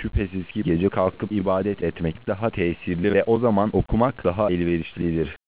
Şüphesiz ki gece kalkıp ibadet etmek daha tesirli ve o zaman okumak daha elverişlidir.